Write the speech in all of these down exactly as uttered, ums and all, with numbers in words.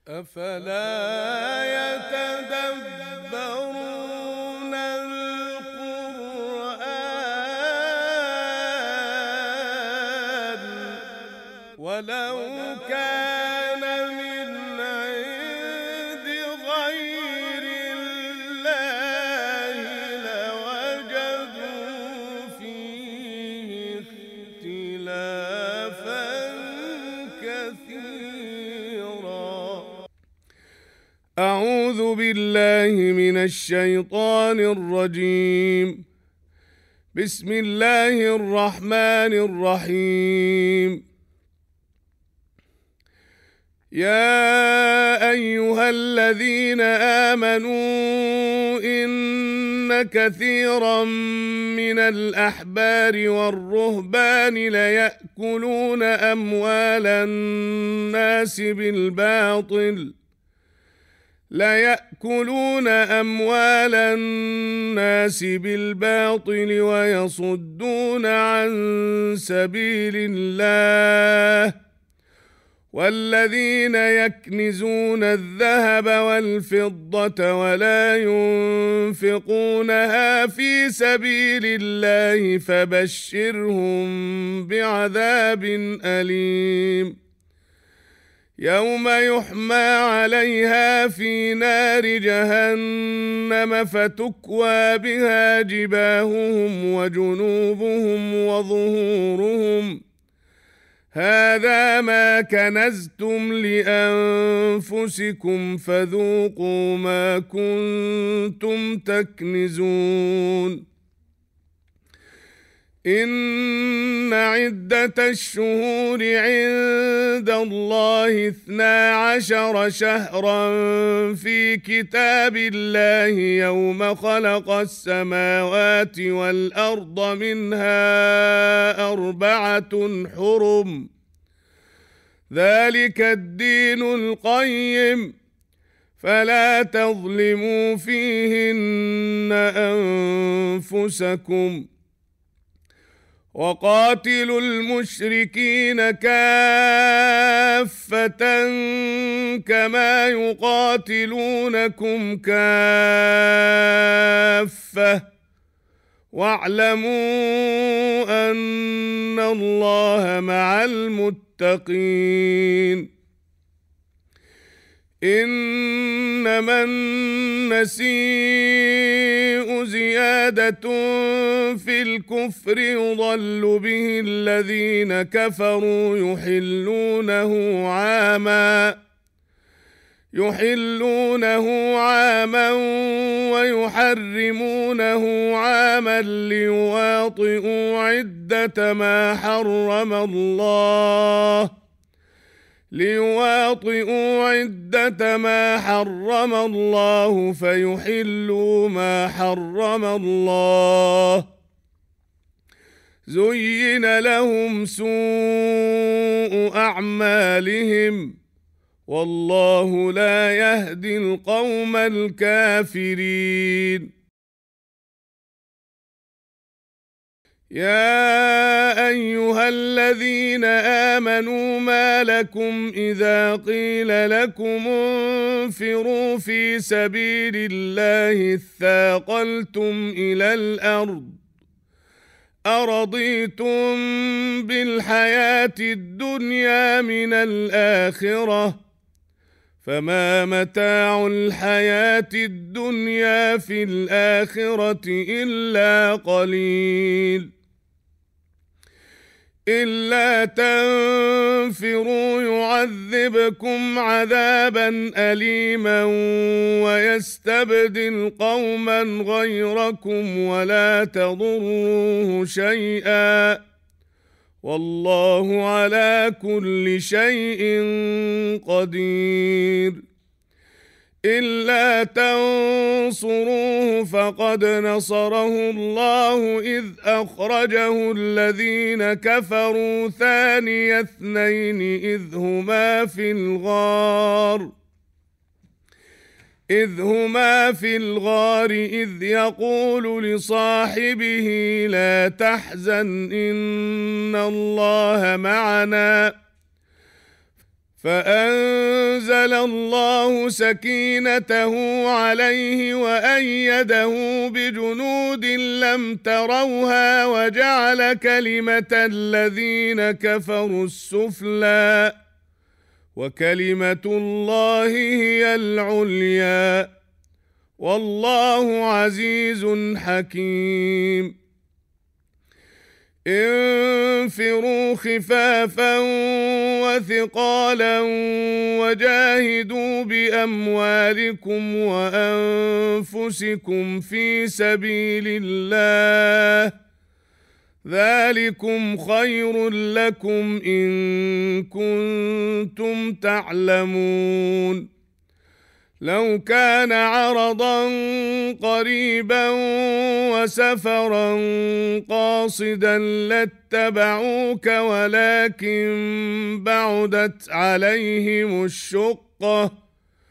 أفلا يتدبرون القرآن ولو كان من عند غير الله لوجدوا فيه اختلافا كثيرا. أعوذ بالله من الشيطان الرجيم. بسم الله الرحمن الرحيم. يا أيها الذين آمنوا إن كثيرا من الأحبار والرهبان ليأكلون أموال الناس بالباطل ليأكلون أموال الناس بالباطل ويصدون عن سبيل الله والذين يكنزون الذهب والفضة ولا ينفقونها في سبيل الله فبشرهم بعذاب أليم يوم يحمى عليها في نار جهنم فتكوى بها جباههم وجنوبهم وظهورهم هذا ما كنزتم لأنفسكم فذوقوا ما كنتم تكنزون. إن عدة الشهور عند الله اثنا عشر شهرا في كتاب الله يوم خلق السماوات والأرض منها أربعة حرم ذلك الدين القيم فلا تظلموا فيهن أنفسكم وقاتلوا المشركين كافة كما يقاتلونكم كافة واعلموا أن الله مع المتقين. إنما النسيء زيادة في الكفر يضل به الذين كفروا يحلونه عاما يحلونه عاما ويحرمونه عاما ليواطئوا عدة ما حرم الله ليواطئوا عدة ما حرم الله فيحلوا ما حرم الله. زين لهم سوء أعمالهم والله لا يهدي القوم الكافرين. يا أيها الذين آمنوا ما لكم إذا قيل لكم انفروا في سبيل الله اثاقلتم إلى الأرض أرضيتم بالحياة الدنيا من الآخرة فما متاع الحياة الدنيا في الآخرة إلا قليل. إلا تنفروا يعذبكم عذابا أليما ويستبدل قوما غيركم ولا تضروه شيئا والله على كل شيء قدير. إلا تنصروه فقد نصره الله إذ أخرجه الذين كفروا ثاني اثنين إذ هما في الغار إذ هما في الغار إذ يقول لصاحبه لا تحزن إن الله معنا فأنزل الله سكينته عليه وأيده بجنود لم تروها وجعل كلمة الذين كفروا السفلى وكلمة الله هي العليا والله عزيز حكيم. انفروا خفافا وثقالا وجاهدوا بأموالكم وأنفسكم في سبيل الله ذلكم خير لكم إن كنتم تعلمون. لو كان عرضا قريبا وسفرا قاصدا لاتبعوك ولكن بعدت عليهم الشقة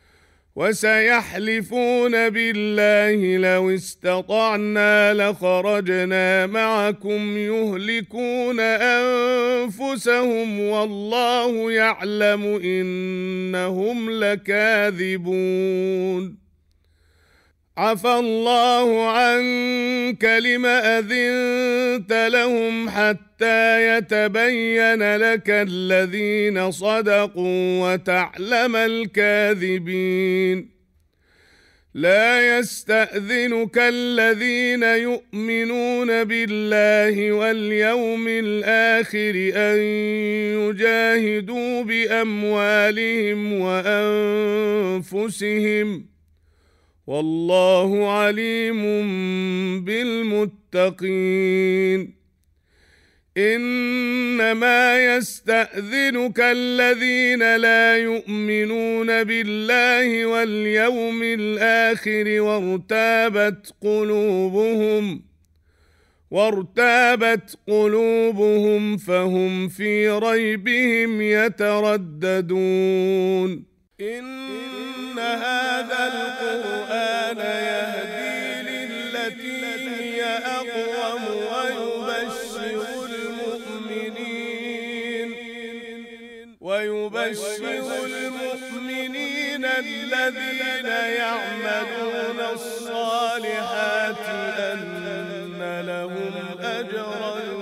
وسيحلفون بالله لو استطعنا لخرجنا معكم يهلكون أنفسهم والله يعلم إنهم لكاذبون. عفى الله عنك لم أذنت لهم حتى يتبين لك الذين صدقوا وتعلم الكاذبين. لا يستأذنك الذين يؤمنون بالله واليوم الآخر أن يجاهدوا بأموالهم وأنفسهم والله عليم بالمتقين. إنما يستأذنك الذين لا يؤمنون بالله واليوم الآخر وارتابت قلوبهم وارتابت قلوبهم فهم في ريبهم يترددون. إن هذا القرآن يهدي للتي هي أقوم ويبشر المؤمنين ويبشر المؤمنين الذين يعملون الصالحات أن لهم أجرا